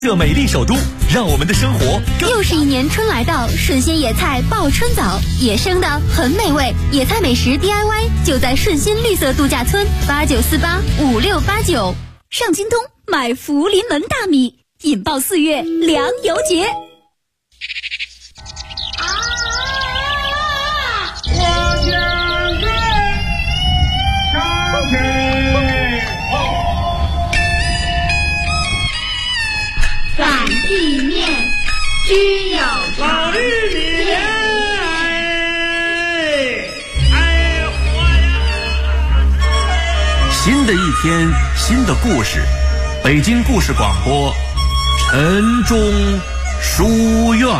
这美丽首都，让我们的生活又是一年春来到，顺心野菜报春早，野生的很美味，野菜美食 DIY 就在顺心绿色度假村89485689，上京东买福临门大米，引爆4月粮油节。 我将军上阵。 感地面，居有老绿的哎活呀！ 新的一天，新的故事，北京故事广播，晨钟书院。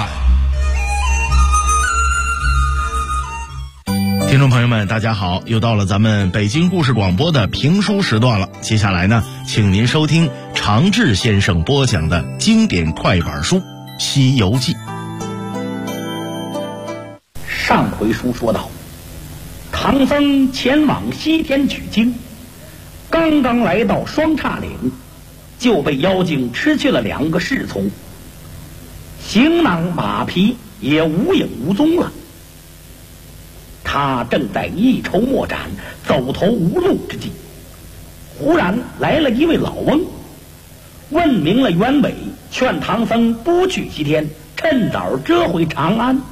听众朋友们，大家好，又到了咱们北京故事广播的评书时段了。接下来呢，请您收听常志先生播讲的经典快板书《西游记》。 上回书说到，唐僧前往西天取经，刚刚来到双叉岭，就被妖精吃去了2个侍从，行囊马匹也无影无踪了。他正在一筹莫展、走投无路之际，忽然来了一位老翁，问明了原委，劝唐僧不去西天，趁早折回长安。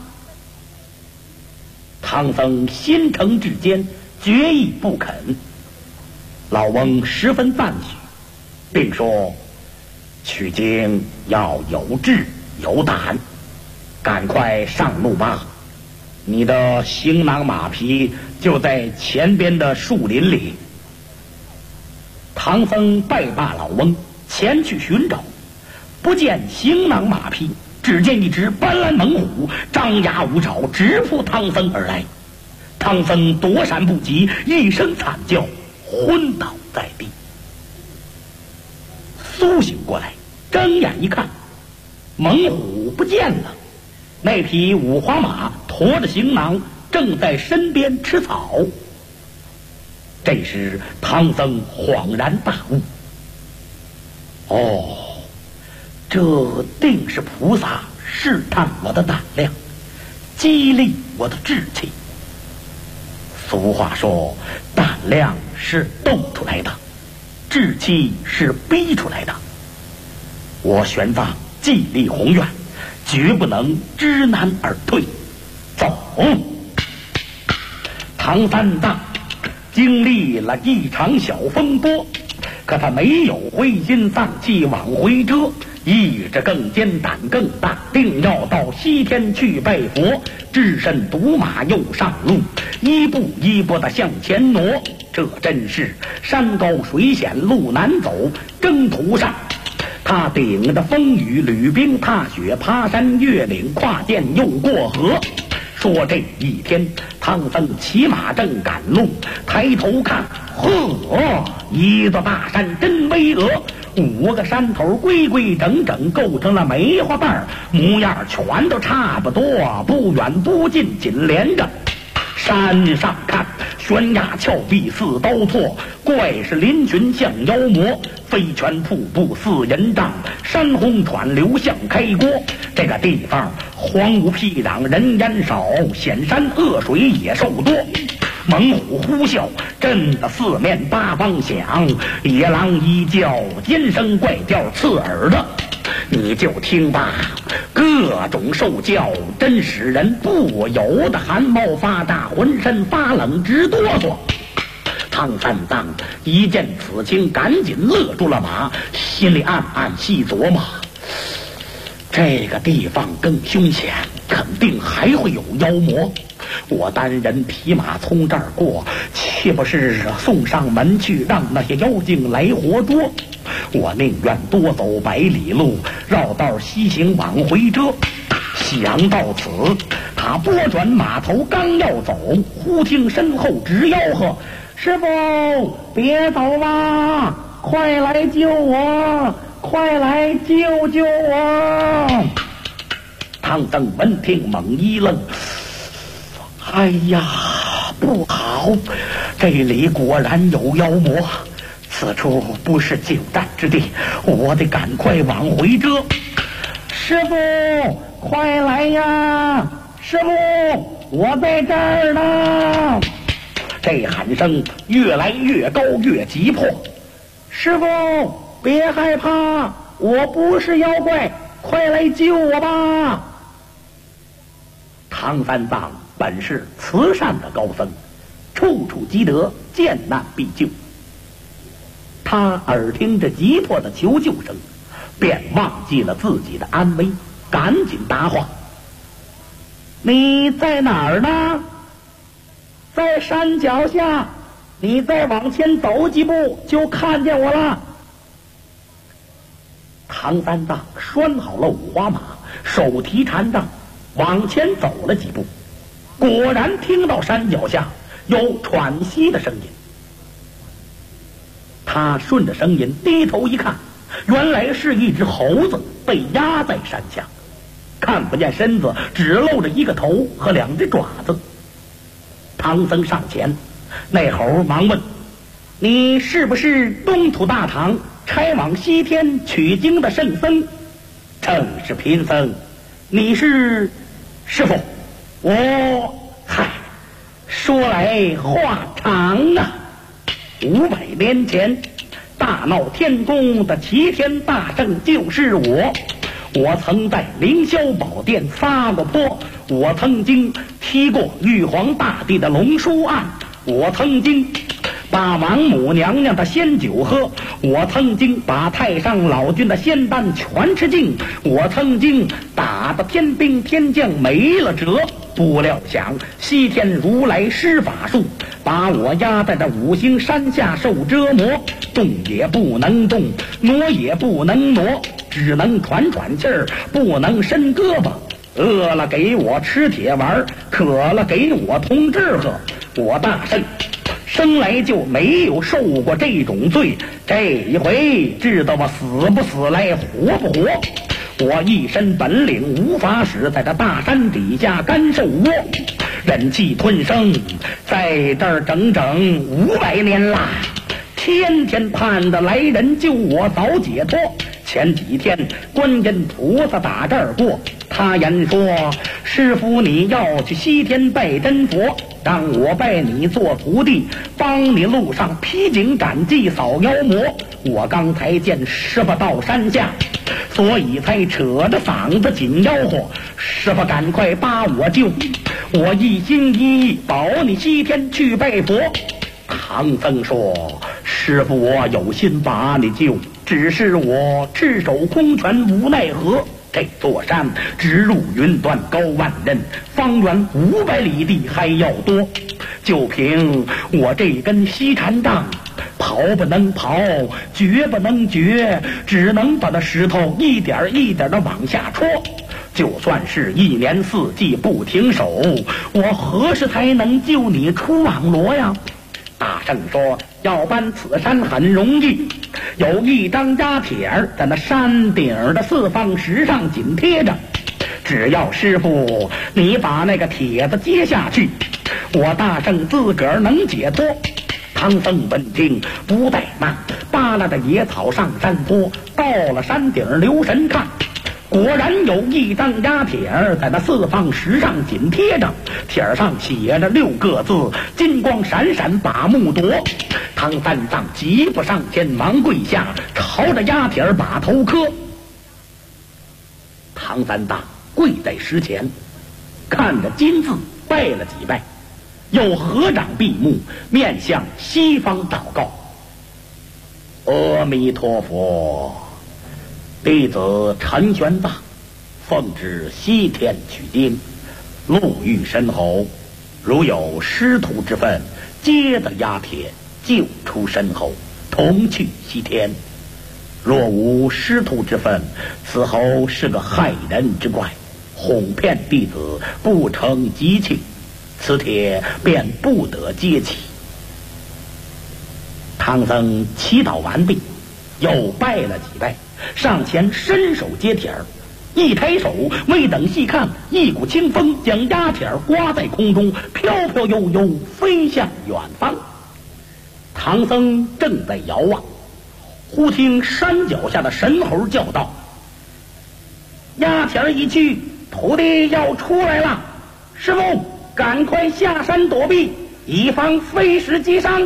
唐僧心诚志坚，决意不肯。老翁十分赞许，并说：取经要有志有胆，赶快上路吧。你的行囊马匹就在前边的树林里。唐僧拜罢老翁，前去寻找，不见行囊马匹，只见一只斑斓猛虎张牙舞爪，直扑唐僧而来。唐僧躲闪不及，一声惨叫，昏倒在地。苏醒过来，睁眼一看，猛虎不见了，那匹五花马驮着行囊正在身边吃草。这时唐僧恍然大悟，这定是菩萨试探我的胆量，激励我的志气。俗话说，胆量是斗出来的，志气是逼出来的。我玄奘既立宏愿，绝不能知难而退。走！唐三藏经历了一场小风波，可他没有灰心丧气往回折，意志更坚胆更大，定要到西天去拜佛，只身独马又上路，一步一步地向前挪。这真是山高水险路难走，征途上他顶着风雨，履冰踏雪，爬山越岭，跨涧又过河。说这一天，唐僧骑马正赶路，抬头看，一座大山真巍峨，5个山头规规整整，构成了梅花瓣，模样全都差不多，不远不近，紧连着。山上看，悬崖峭壁似刀错，怪石嶙峋像妖魔，飞泉瀑布似人帐，山洪喘流像开锅。这个地方荒芜僻壤，人烟少，险山恶水野兽多，猛虎呼啸，震得4面8方响，野狼一叫，尖声怪调刺耳的。你就听吧，各种兽叫，真使人不由得汗毛发炸，浑身发冷直哆嗦。唐三藏一见此情，赶紧勒住了马，心里暗暗细琢磨，这个地方更凶险，肯定还会有妖魔。我单人匹马从这儿过，岂不是送上门去，让那些妖精来活捉？我宁愿多走100里路，绕道西行往回折。想到此，他拨转马头，刚要走，忽听身后直吆喝：师傅，别走吧，快来救我，快来救救我！唐僧闻听猛一愣，哎呀，不好，这里果然有妖魔， 此处不是久战之地，我得赶快往回折。师傅，快来呀！师傅，我在这儿呢！这喊声越来越高，越急迫。师傅，别害怕，我不是妖怪，快来救我吧！唐三藏本是慈善的高僧，处处积德，见难必救。他耳听着急迫的求救声，便忘记了自己的安危，赶紧答话：你在哪儿呢？在山脚下，你再往前走几步就看见我了。唐三藏拴好了五花马，手提禅杖，往前走了几步，果然听到山脚下有喘息的声音。他顺着声音低头一看，原来是一只猴子被压在山下，看不见身子，只露着一个头和两只爪子。唐僧上前，那猴忙问：你是不是东土大唐差往西天取经的圣僧？正是贫僧。你是？师傅，说来话长啊。500年前大闹天宫的齐天大圣就是我。我曾在凌霄宝殿撒过泼，我曾经踢过玉皇大帝的龙书案，我曾经把王母娘娘的仙酒喝，我曾经把太上老君的仙丹全吃尽，我曾经打得天兵天将没了辙。不料想西天如来施法术，把我压在这5星山下受折磨，动也不能动，挪也不能挪，只能喘喘气儿，不能伸胳膊。饿了给我吃铁丸，渴了给我通汁喝。我大圣生来就没有受过这种罪，这一回知道我死不死来活不活。我一身本领无法使，在这大山底下干受窝，忍气吞声，在这儿整整500年啦。天天盼着来人救我早解脱。前几天观音菩萨打这儿过，他言说：师傅你要去西天拜真佛，让我拜你做徒弟，帮你路上披荆斩棘扫妖魔。我刚才见师傅到山下，所以才扯着嗓子紧吆喝，师傅赶快把我救，我一心一意保你西天去拜佛。唐僧说：师傅我有心把你救，只是我赤手空拳无奈何。这座山直入云端高万仞，方圆500里地还要多，就凭我这根西禅杖，刨不能刨，掘不能掘，只能把那石头一点一点的往下戳。就算是1年4季不停手，我何时才能救你出网罗呀？大圣说：要搬此山很容易，有一张压帖在那山顶的4方石上紧贴着，只要师傅你把那个帖子接下去，我大圣自个儿能解脱。唐僧闻听不怠慢，扒拉着野草上山坡，到了山顶留神看，果然有一张压帖在那4方石上紧贴着，帖上写着6个字，金光闪闪把目夺。唐三藏急步上前，忙跪下，朝着压帖把头磕。唐三藏跪在石前，看着金字拜了几拜，又合掌闭目，面向西方祷告：阿弥陀佛，弟子陈玄奘奉旨西天取经，路遇深侯，如有师徒之分，接得压帖，救出深侯，同去西天。若无师徒之分，此侯是个害人之怪，哄骗弟子不成吉庆，此帖便不得接起。唐僧祈祷完毕，又拜了几拜，上前伸手接帖儿，一抬手，未等细看，一股清风将压帖儿刮在空中，飘飘悠悠飞向远方。 唐僧正在遥望，忽听山脚下的神猴叫道：鸦田一去，徒弟要出来了，师傅赶快下山躲避，以防飞石击伤。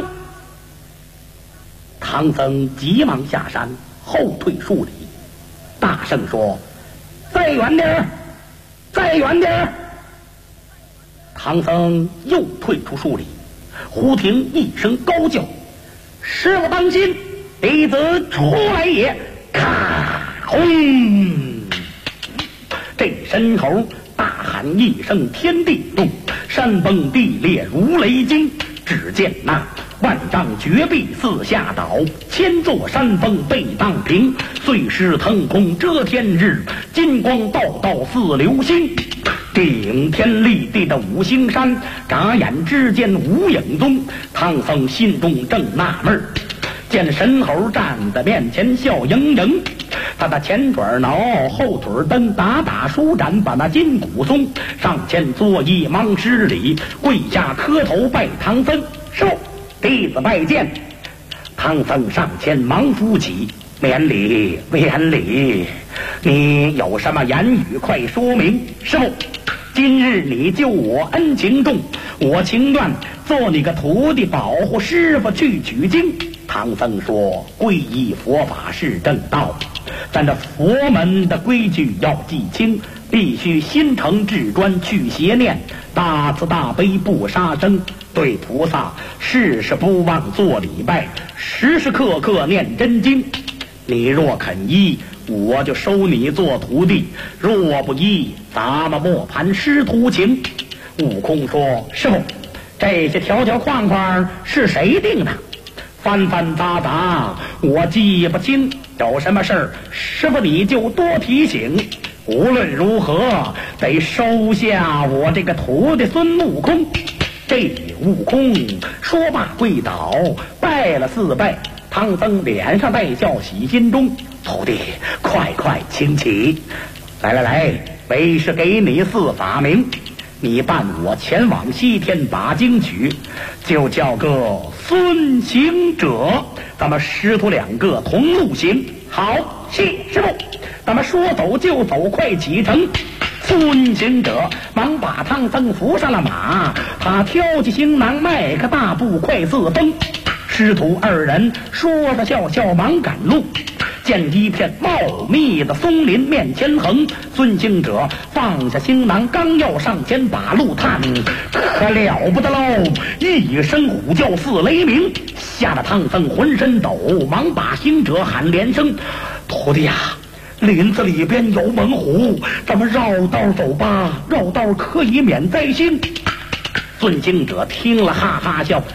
唐僧急忙下山，后退数里，大声说：再远点儿，再远点儿。唐僧又退出数里，忽听一声高叫：师傅当心，弟子出来也！咔轰！这神猴大喊一声，天地动，山崩地裂如雷惊。只见那万丈绝壁四下倒，千座山峰被荡平，碎石腾空遮天日，金光道道似流星。顶天立地的五星山，眨眼之间无影踪。唐僧心中正纳闷，见神猴站在面前笑盈盈，他的前爪挠，后腿蹬，打打舒展，把那筋骨松。上前作揖忙施礼，跪下磕头拜唐僧：师父，弟子拜见。唐僧上前忙扶起：免礼免礼，你有什么言语快说明。师父，今日你救我恩情重，我情愿做你个徒弟，保护师傅去取经。唐僧说：皈依佛法是正道，咱这佛门的规矩要记清，必须心诚志专去邪念，大慈大悲不杀生，对菩萨事事不忘做礼拜，时时刻刻念真经。你若肯依，我就收你做徒弟；若不依，咱们莫谈师徒情。悟空说：师父，这些条条框框是谁定的？翻翻杂杂我记不清，有什么事儿师父你就多提醒。无论如何得收下我这个徒弟孙悟空。这悟空说罢跪倒拜了4拜。唐僧脸上带笑喜心中：徒弟快快请起，来，为师给你4法名，你伴我前往西天把经取，就叫个孙行者，咱们师徒2个同路行。好，谢师傅。咱们说走就走，快启程。孙行者忙把唐僧扶上了马，他挑起行囊，迈个大步快似风。师徒2人说着笑笑忙赶路，见一片茂密的松林面前横，孙行者放下行囊，刚要上前把路探，可了不得喽！一声虎叫似雷鸣，吓得唐僧浑身抖，忙把行者喊连声：徒弟呀，林子里边有猛虎，咱们绕道走吧，绕道可以免灾星。孙行者听了哈哈笑：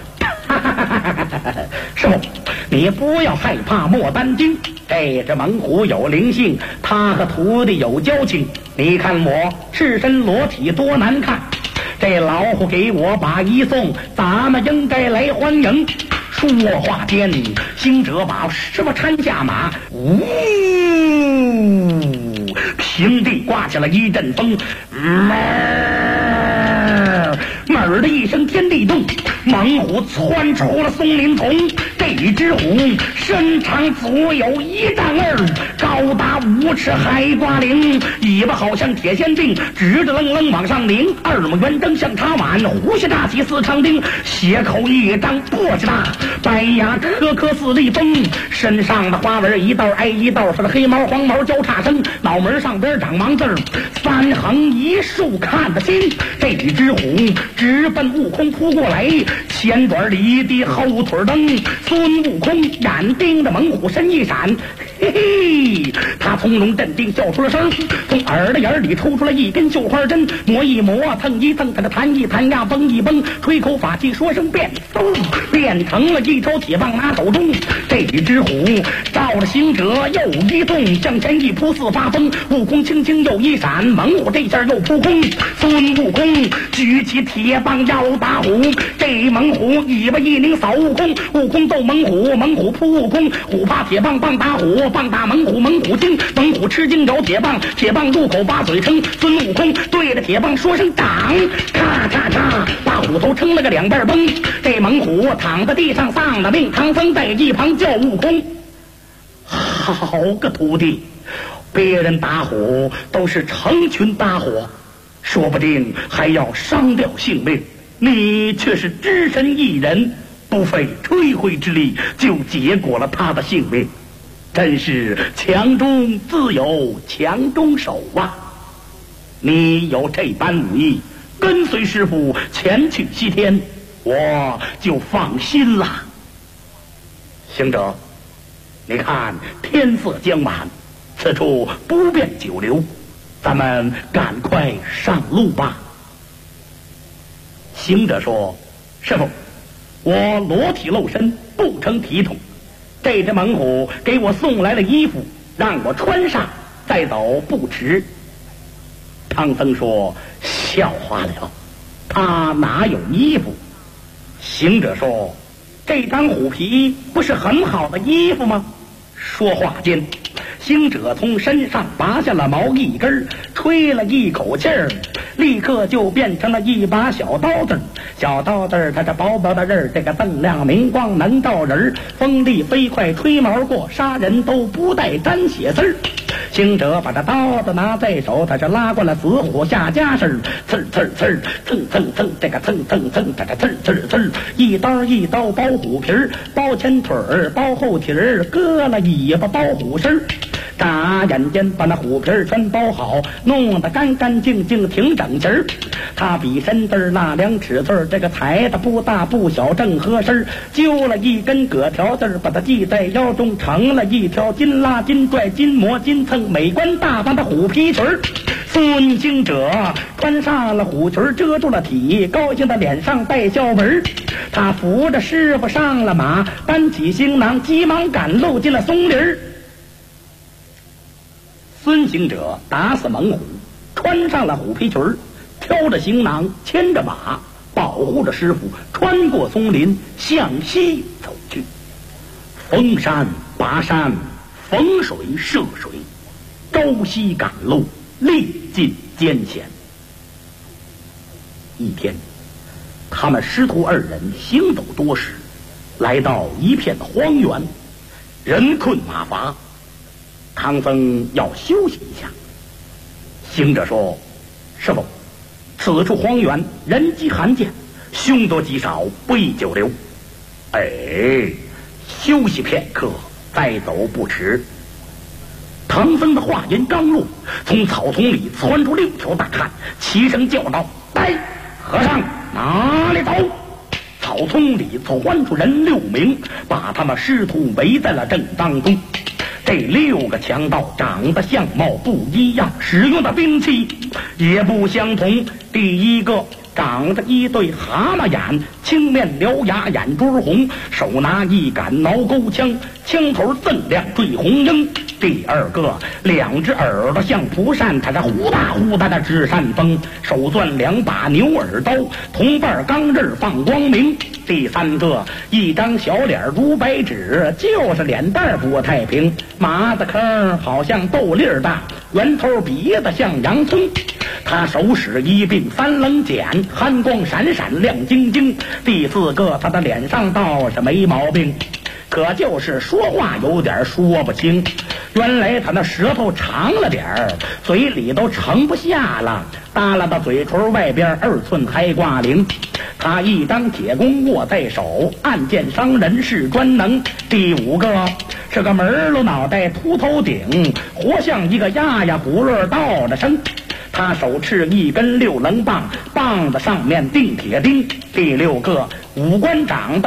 师傅，你不要害怕，莫担惊。这只猛虎有灵性，他和徒弟有交情。你看我赤身裸体多难看，这老虎给我把一送，咱们应该来欢迎。说话间，行者把师傅搀下马，呜，平地刮起了一阵风，猛的一声天地动，猛虎窜出了松林丛。这只虎身长足有1丈2，高达5尺海瓜翎，尾巴好像铁线钉，直着愣愣往上拧，2目圆睁像插碗，胡须大起似长钉，血口一张簸箕大，白牙颗颗似利锋，身上的花纹一道挨一道，是黑毛黄毛交叉生，脑门上边长芒字，3横1竖看得清。这只虎直奔悟空扑过来，前爪离地，后腿蹬。孙悟空眼盯着猛虎身一闪，嘿嘿，他从容镇定笑出了声，从耳朵眼里抽出了一根绣花针，磨一磨，蹭一蹭，给他弹一弹呀，绷一绷，吹口法气说声变，变成了一条铁棒拿手中。这只虎照着行者又一动，向前一扑似发疯，悟空轻轻又一闪，猛虎这下又扑空。孙悟空举起铁棒要打虎，这猛虎尾巴一拧扫悟空，悟空揍猛虎，猛虎扑悟空，虎怕铁棒棒打虎， 手放大猛虎，猛虎惊，猛虎吃惊咬铁棒，铁棒入口把嘴撑。孙悟空对着铁棒说声掌，咔嚓嚓把虎头撑了个两半崩。这猛虎躺在地上丧了命，唐僧在一旁叫悟空：好个徒弟，别人打虎都是成群搭伙，说不定还要伤掉性命，你却是只身一人，不费吹灰之力就结果了他的性命，真是强中自有强中手啊！你有这般武艺，跟随师傅前去西天，我就放心了。行者，你看天色将晚，此处不便久留，咱们赶快上路吧。行者说：师傅，我裸体露身不成体统，这只猛虎给我送来了衣服，让我穿上再走不迟。唐僧说：笑话了，他哪有衣服？行者说：这张虎皮不是很好的衣服吗？说话间，行者从身上拔下了毛一根，吹了一口气儿，立刻就变成了一把小刀子。小刀子它这薄薄的刃儿，这个锃亮明光能照人，锋利飞快吹毛过，杀人都不带沾血丝儿。行者把这刀子拿在手，他是拉过了死虎下家身，刺刺刺，蹭蹭蹭，这个蹭蹭蹭，这个刺刺刺，一刀一刀包虎皮儿，包前腿儿，包后蹄儿，割了尾巴包虎身儿。眨眼间把那虎皮儿全包好，弄得干干净净挺整齐儿。他比身子那两尺寸，这个裁的不大不小正合身，揪了一根葛条子，把它系在腰中，成了一条金拉金拽金磨金蹭美观大方的虎皮裙儿。孙行者穿上了虎裙，遮住了体，高兴的脸上带笑纹。他扶着师傅上了马，搬起行囊，急忙赶路进了松林。孙行者打死猛虎，穿上了虎皮裙，挑着行囊，牵着马，保护着师傅，穿过松林向西走去。逢山拔山，逢水涉水，朝夕赶路，历尽艰险。一天，他们师徒二人行走多时，来到一片荒原，人困马乏，唐僧要休息一下。行者说：师傅，此处荒原，人迹罕见，凶多吉少，不宜久留。休息片刻，再走不迟。唐僧的话音刚落，从草丛里窜出6条大汉，齐声叫道：来，和尚哪里走？草丛里窜出人6名，把他们师徒围在了正当中。这6个强盗长得相貌不一样，使用的兵器也不相同。第一个长着一对蛤蟆眼，青面獠牙，眼珠红，手拿一杆挠钩枪，枪头锃亮坠红缨。第二个2只耳朵像蒲扇，他这呼大呼大的直扇风，手攥2把牛耳刀，铜瓣钢刃放光明。第三个一张小脸如白纸，就是脸蛋不太平，麻子坑好像豆粒儿大，圆头鼻子像洋葱。他手使一柄3棱剪，寒光闪闪亮晶晶。第四个他的脸上倒是没毛病，可就是说话有点说不清。原来他那舌头长了点儿，嘴里都盛不下了，耷拉到嘴唇外边2寸还挂铃。他一张铁弓握在手，暗箭伤人是专能。第5个是个门喽脑袋秃头顶，活像一个鸭呀轱辘倒着身。他手持一根6棱棒，棒子上面钉铁钉。第6个五官长得